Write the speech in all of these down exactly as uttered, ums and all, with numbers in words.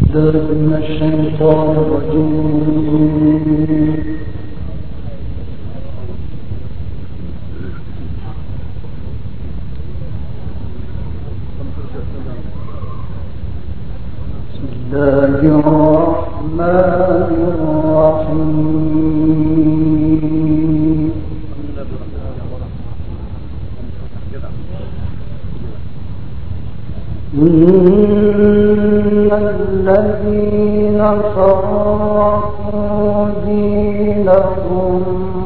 بالله من الشيطان الرجيم. بسم الله الرحمن الرحيم. إن الذين فرقوا دينهم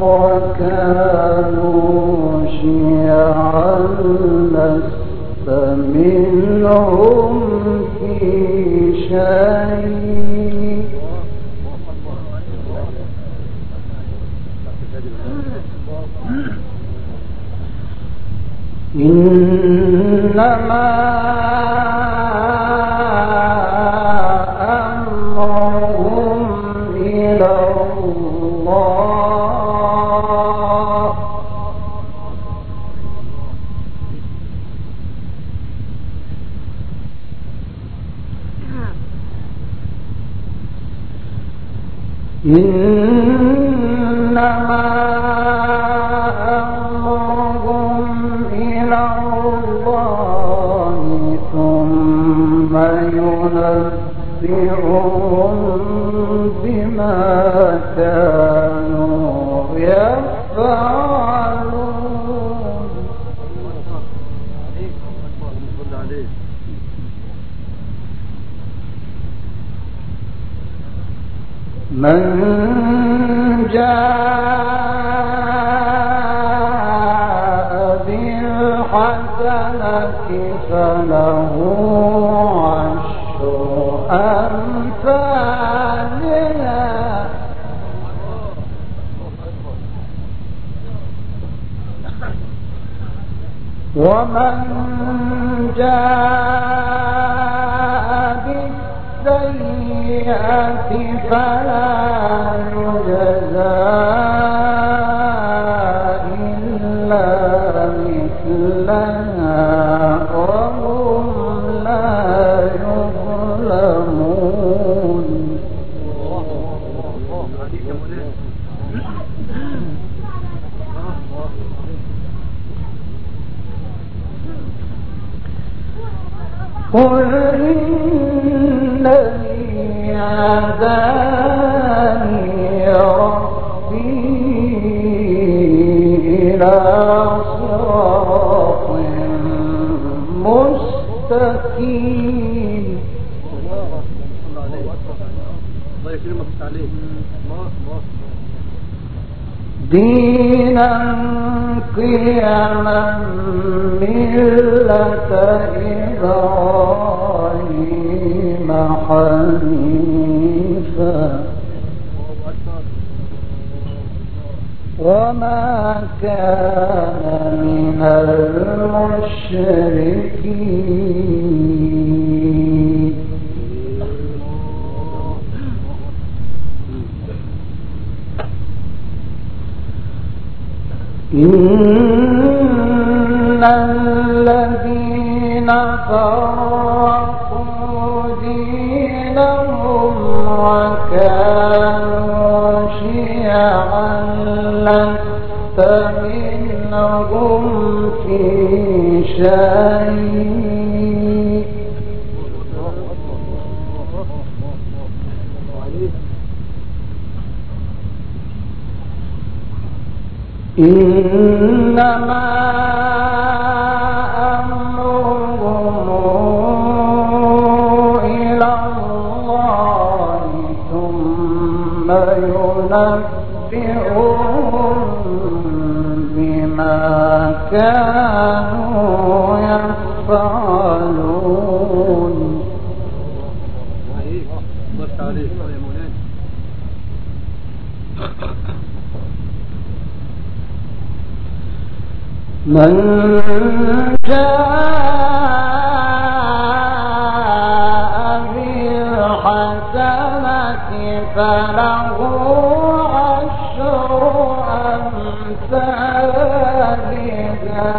وكانوا شيعا لست منهم في شيء إنما أمرهم إلى الله إنما ينبئهم بما كانوا يفعلون. من جاء بالحسنة فله أمثالها ومن جاء بالسيئة فلا يجزى إلا مثلها وهم لا يظلمون. قل إنني هداني ربي إلى صراط مستقيم دينا قيما ملة إبراهيم حنيفا وما كان من المشركين. إن الذين فرقوا دينهم وكانوا شيعا لست منهم في شيء إنما أمرهم إلى الله ثم ينبئهم بما كانوا يفعلون. من جاء بالحسنة فله عشر أمثالها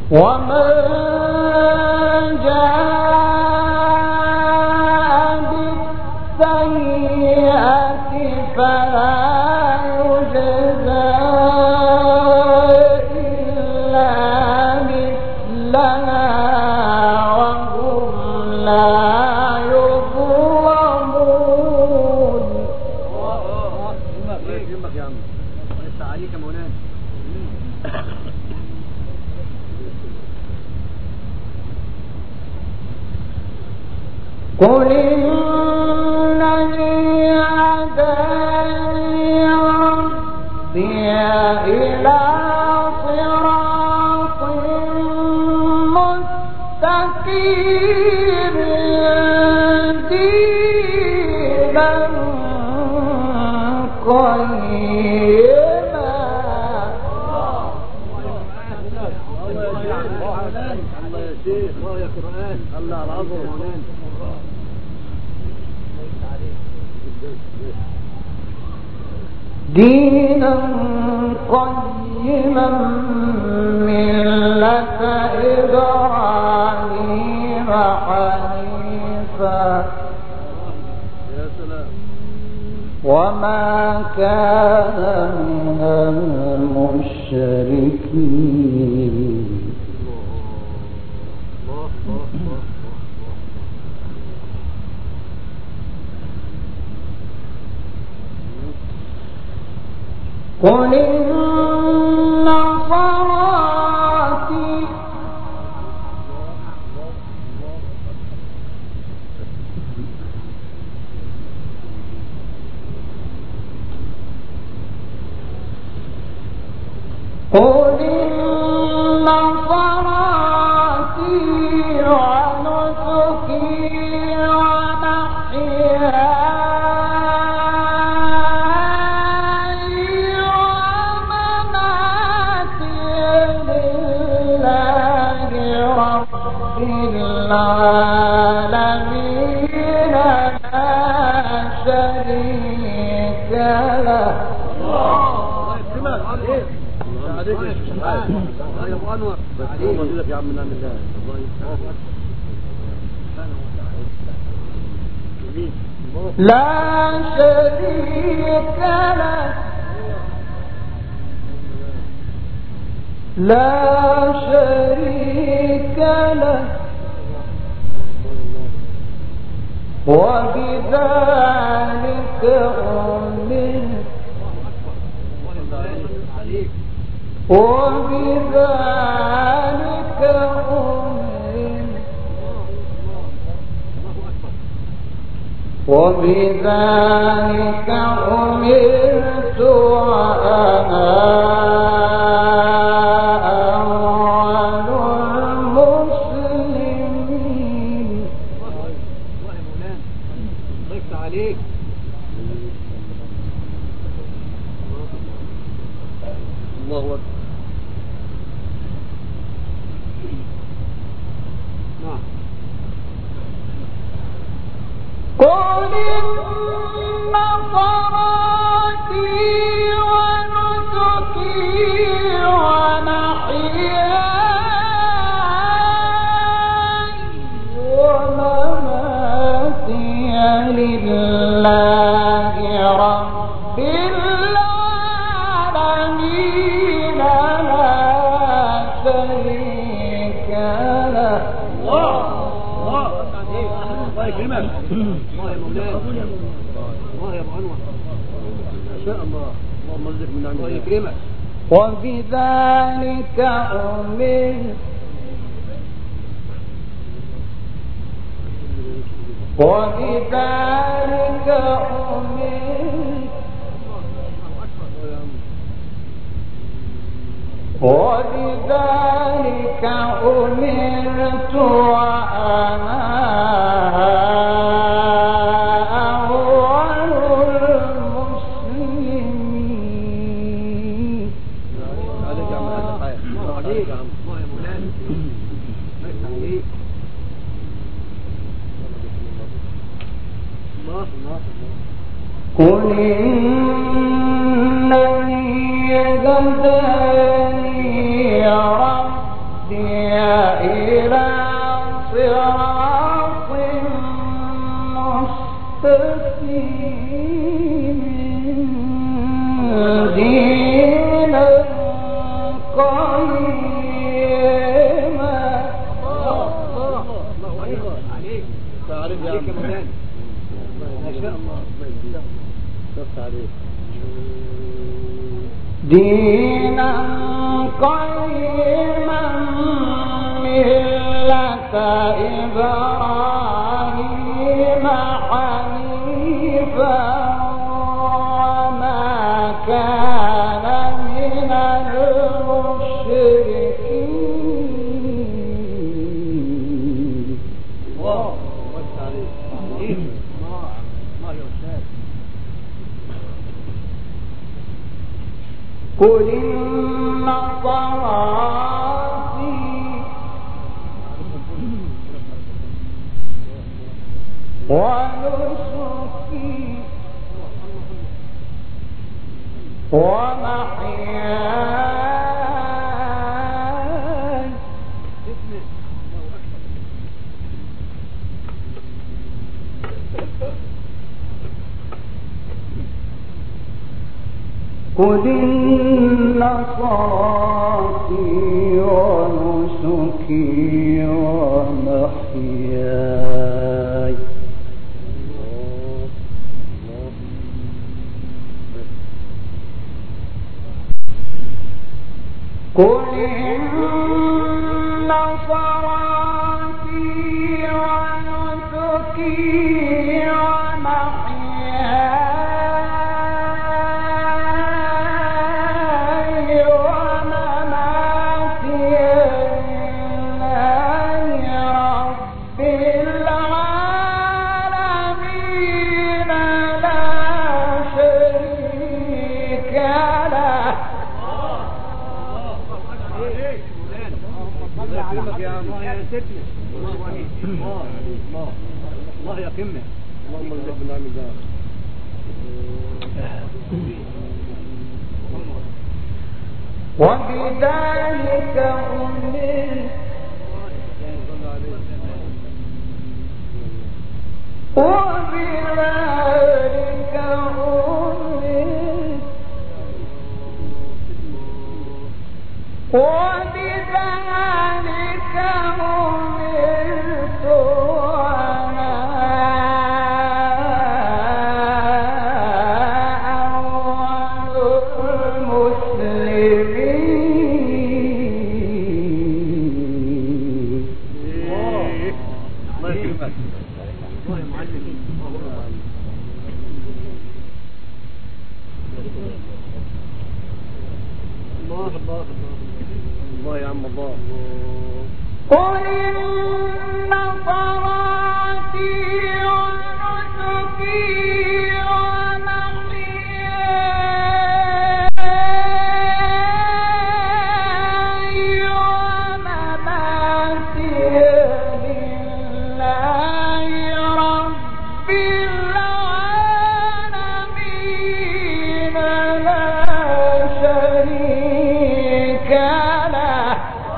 ومن جاء بالسيئة فلا يجزى إلا مثلها وهم لا يظلمون. يهمك يا عم، لسه عليك يا مولانا. قل إنني هداني ربي إلى صراط مستقيم دينا قيما. الله يا شيخ، الله يا قرآن، الله العظيم يا مولانا. دينا قيما ملة إبراهيم حنيفا يا سلام وما كان من المشركين. الله الله الله. قل إن صلاتي قل إن صلاتي ونسكي ومحياي ومماتي لله رب العالمين لا شريك له. عليك يا شيخ، يا ابو انور، عليك يا عم. نعم الله، الله يسلمك. لا شريك له لا شريك له وبذلك أمرت وبذلك أمرت وبذلك أمرت وأنا أول المسلمين. ضيفت عليك. الله أكبر. نعم. قل إن صلاتي ونسكي ومحياي ومماتي لله رب العالمين لا شريك له. الله الله الله يكرمك. الله يا مولانا، الله يا ابو انور، ما شاء الله. اللهم رزقك من نعمه. الله يكرمك. وبذلك أمرت وبذلك أمرت وبذلك أمرت وأنا أول المسلمين. عليك يا عم هذا خير. الله عليك يا عم. الله يا مولانا. ضيفت عليك. الله الله. قل إنني هداني ربي دينا قيما. الله أكبر عليك تعرف يا عليك يا عم مولانا ما شاء الله شفت عليك دينا قيما ملة إبراهيم حنيفا وما كان من المشركين. الله شفت عليك الله الله يا أستاذ قل إن صلاتي ونسكي ومحياي قل إن صلاتي ونسكي ومحياي قل إن صلاتي ونسكي ومحياي ومماتي لله رب العالمين لا شريك له. الله يعلمك يا الله يا سيدنا الله عليك الله الله الله يا قمة اللهم ارزق بالنعم ده وبذلك أمرت وبذلك أمرت وبذلك أمرت وأنا أول المسلمين. الله يكرمك الله يا معلم الله الله الله الله يا عم الله قل إن صلاتي ونسكي ومحياي ومماتي لله رب العالمين لا شريك له.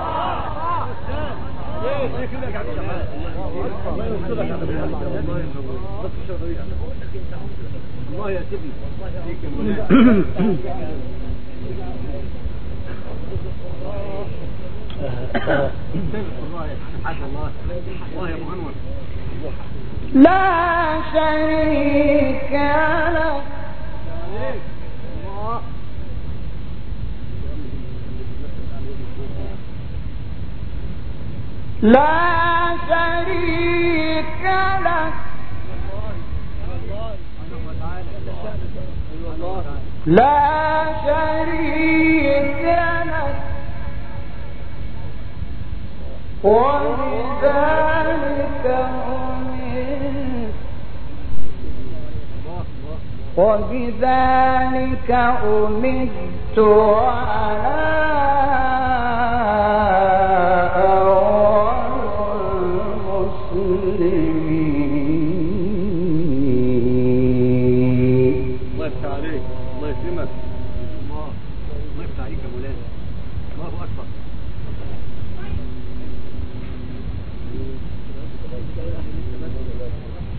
الله يا سيدي الله يا ابو انور لا شريك له. لا شريك له. لا شريك له. وبذلك أمرت وبذلك أمرت وأنا أول المسلمين. الله يفتح عليك الله يكرمك الله الله يفتح عليك يا مولانا الله اكبر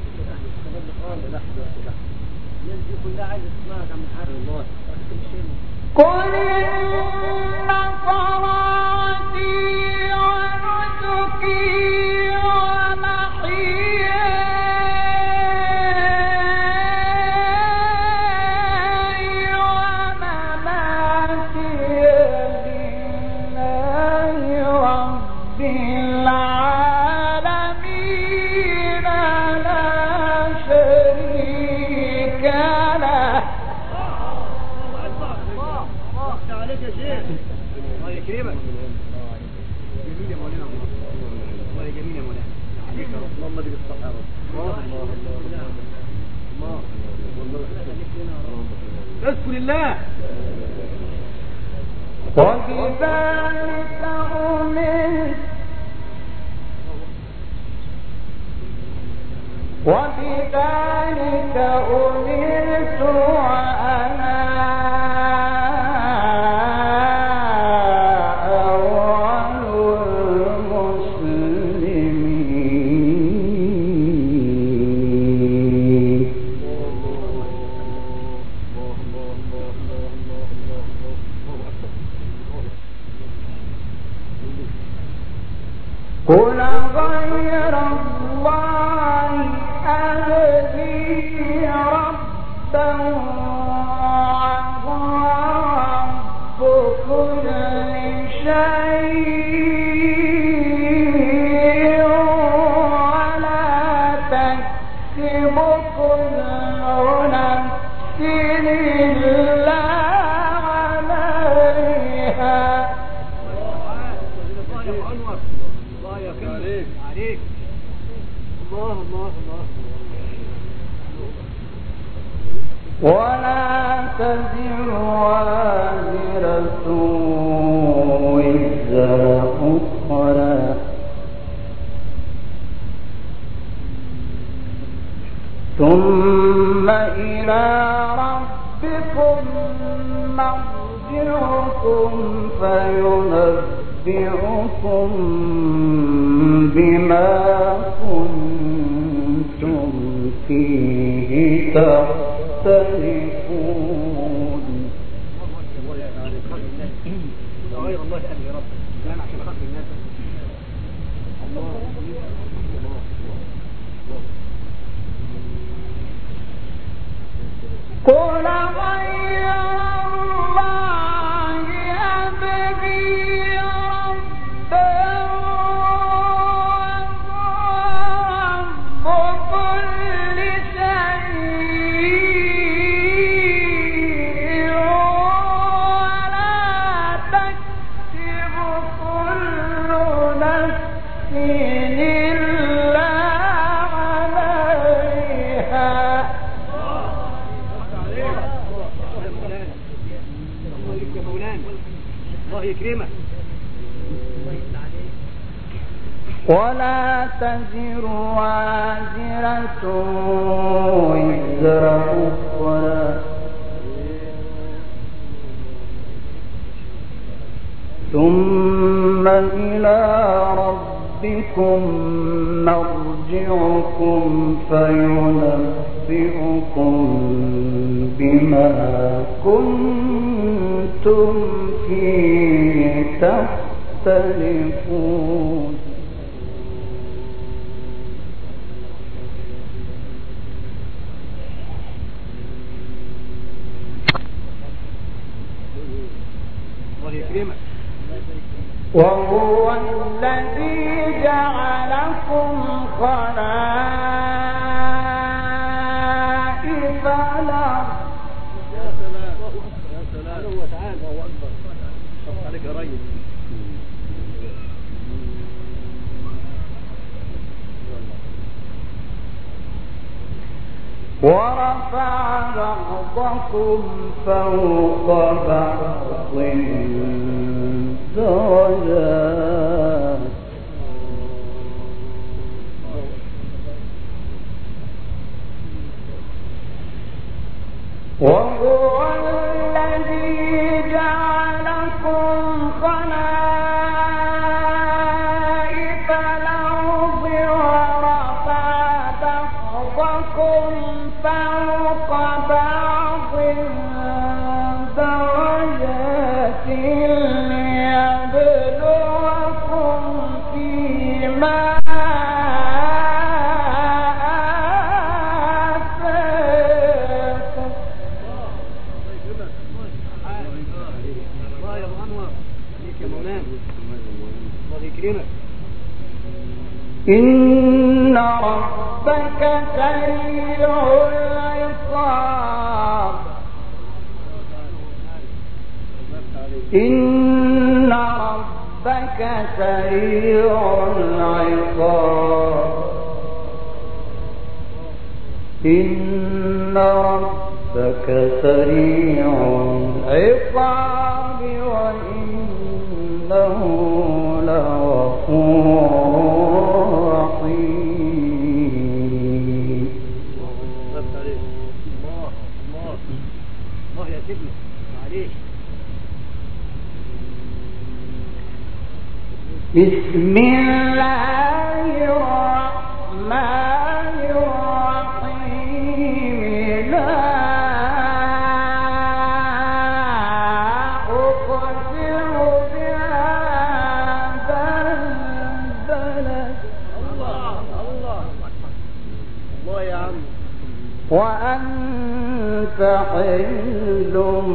الناس دي كلها عايزه تسمعك عم الحاج الله كل شيء قل إن صلاتي ونسكي ومحياي ومماتي لله رب العالمين لا شريك له. عليك يا شيخ. الله يكرمك. جميل يا مولانا. الله جميل يا مولانا. عليك يا رب. اللهم اديك الصحة يا رب. الله الله الله. اذكر الله. وبذلك أمرت وبذلك أمرت وأنا قل غير الله أبغي ربا وهو رب كل شيء ولا تكسب كل نفس إلا عليها. عليك عليك. الله الله الله. ولا تزر وازرة وزر أخرى ثم إلى ربكم مرجعكم فينبئكم بما كنتم فيه تختلفون. غير الله أبي رب. كلام عشان خاطر الناس. الله الله قل غير الله أبغي ربا وهو رب كل شيء ولا تكسب كل نفس إلا عليها. الله يكرمك. ولا تزر وازرة وزر أخرى ثم إلى ربكم مرجعكم فينبئكم بما كنتم فيه تختلفون. وهو الذي جعلكم خلائف الأرض. يا سلام يا سلام. هو تعالى الله أكبر. شفت عليك يا ريس. ورفع بعضكم فوق بعض درجات وهو الذي جعلكم خلائف الأرض ورفع بعضكم فوق بعض درجات يا مولانا الله يكرمك. إن ربك سريع العقاب إن ربك سريع العقاب إن ربك سريع العقاب وإنه لغفور رحيم. الله الله الله يا سيدنا معليش. بسم الله الرحمن الرحيم. لا أقسم بهذا البلد الله الله الله يا عم. وأنت حل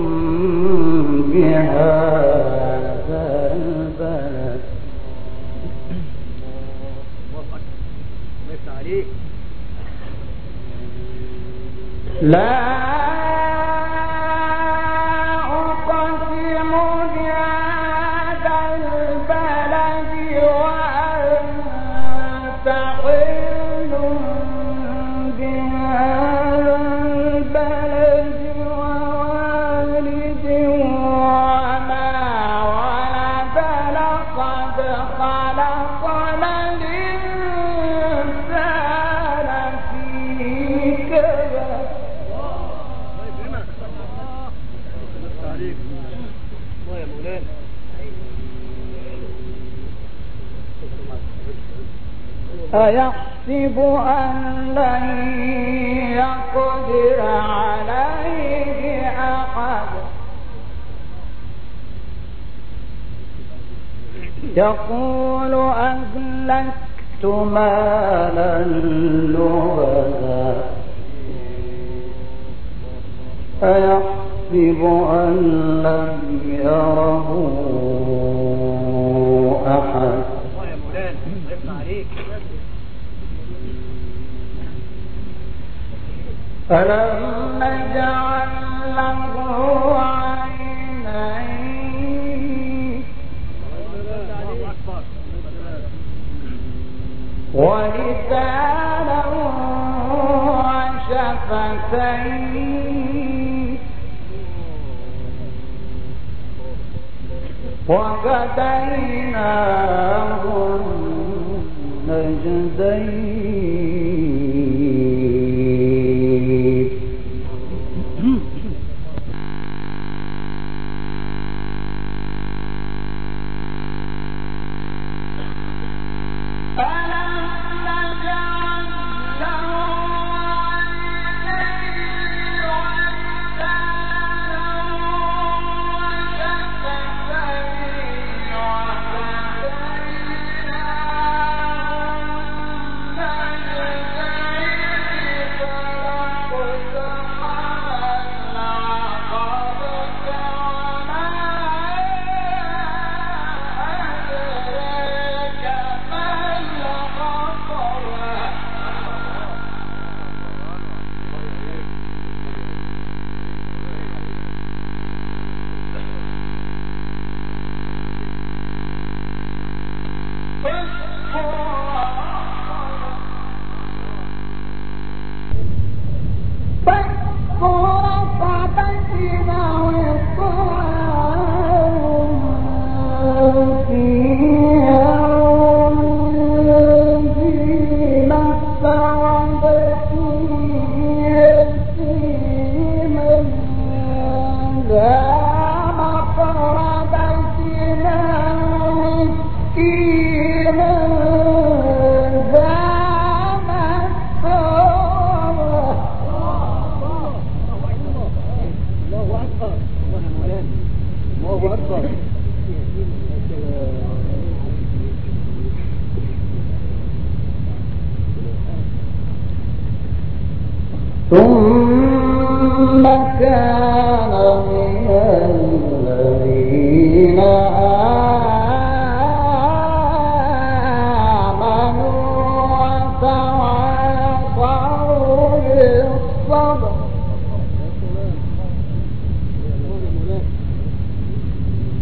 بهذا البلد. عليك. لا أقسم بهذا البلد وأنت حل بهذا البلد ووالد وما ولد. لقد خلقنا أيحسب أن لن يقدر عليه أحد يقول أهلكت مالا لبدا أيحسب أن لم يره أحد. ألم نجعل له عينين ولسانا وشفتين وهديناه النجدين. ثم كان من الذين آمنوا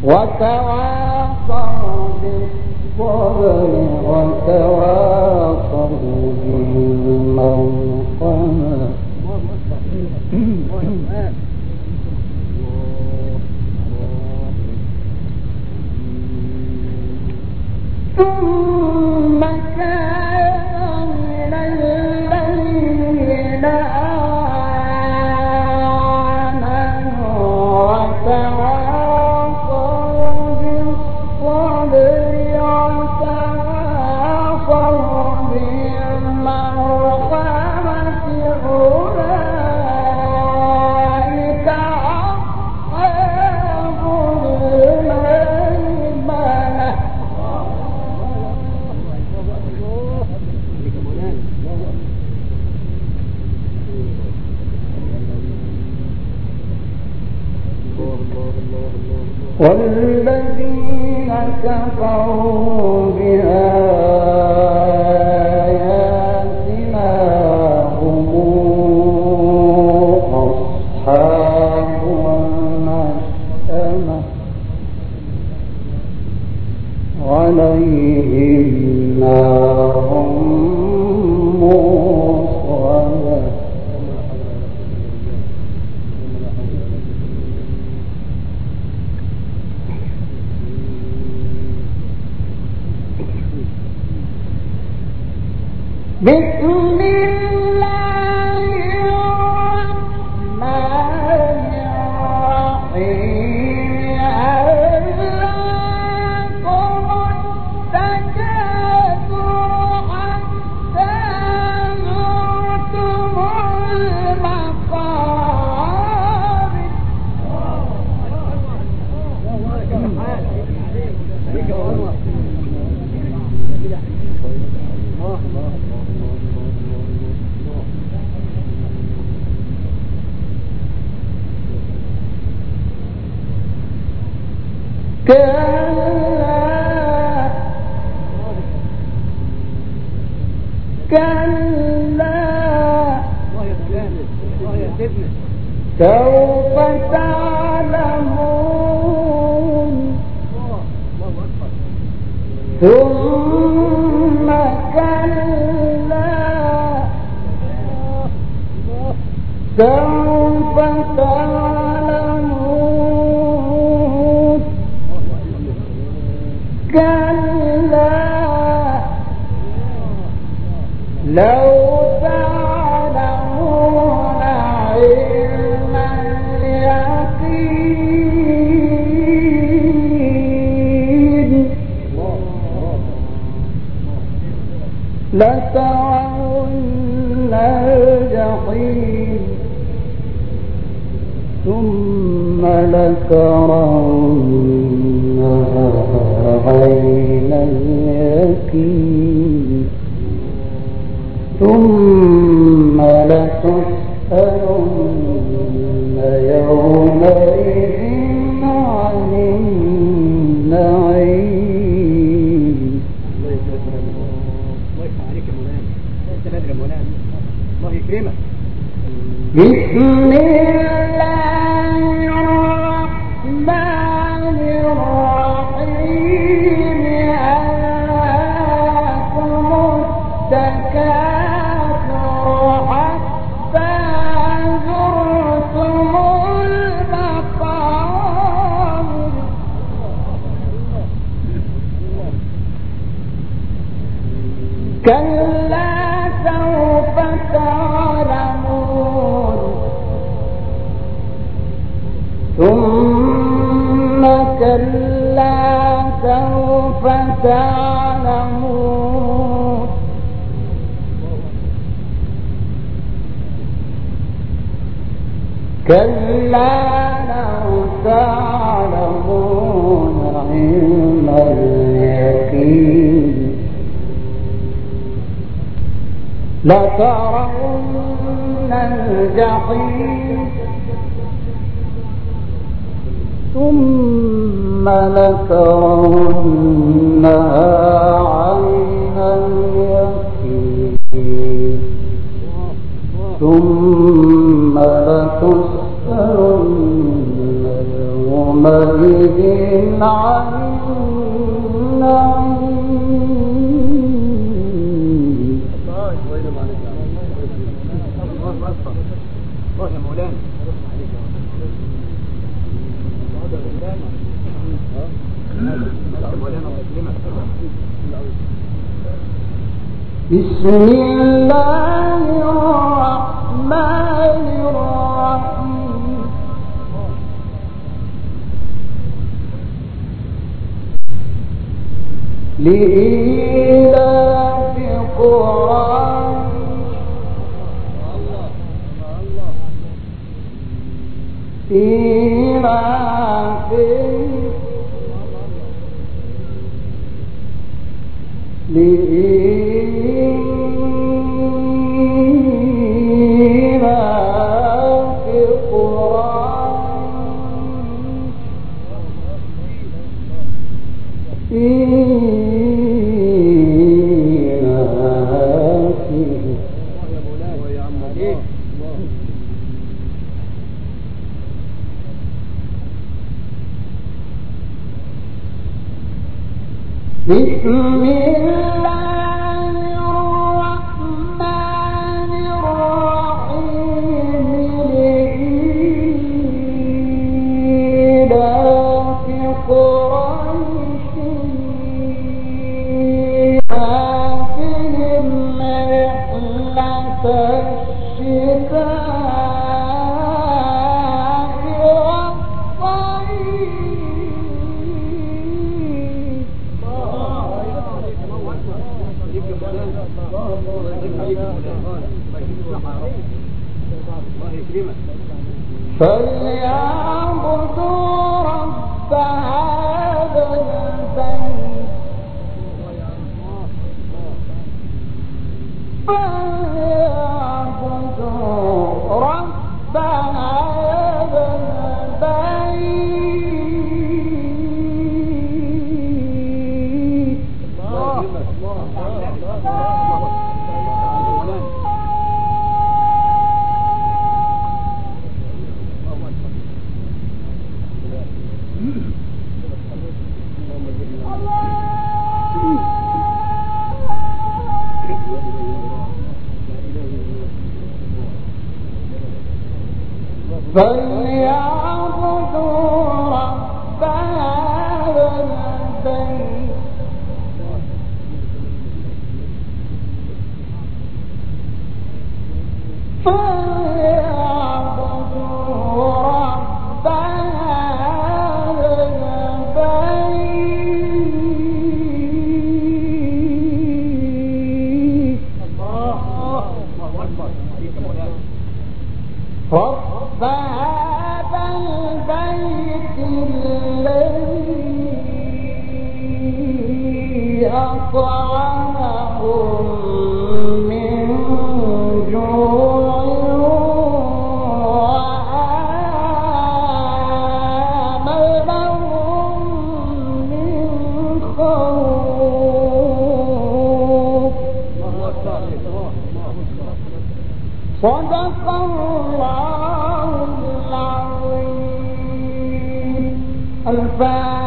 وتواصوا بالصبر وتواصوا بالمرحمة. ثم كان من الذين آمنوا وتواصوا بالصبر وتواصوا بالمرحمة أولئك أصحاب الميمنة. والذين كفروا بآياتنا هم أصحاب المشأمة عليهم نار مؤصدة. بسم الله الرحمن الرحيم. ألهاكم التكاثر حتى زرتم المقابر. كلا كلا سوف تعلمون ثم كلا سوف تعلمون كلا لو تعلمون علم اليقين لترون الجحيم ثم لترونها عين اليقين ثم لتسألن يومئذ عن النعيم. الله يكرمك. بسم الله الرحمن الرحيم. ألهاكم التكاثر حتى زرتم المقابر. كلا سوف تعلمون ثم كلا سوف تعلمون كلا لو تعلمون علم اليقين لترون الجحيم ثم لترونها عين اليقين ثم لتسألن يومئذ عن النعيم. الله يا مولانا. بسم الله الرحمن الرحيم. لإيلاف قريش إيلافهم لإيلاف قريش إيلافهم. بسم الله الرحمن الرحيم. لإيلاف قريش إيلافهم رحلة الشتاء فليعبدوا رب هذا البيت فليعبدوا رب هذا البيت. فليعبدوا رب هذا البيت فليعبدوا رب هذا البيت. رب هذا البيت الذي أطعمهم من جوع وآمنهم من خوف. صدق الله العظيم. الفاتحة.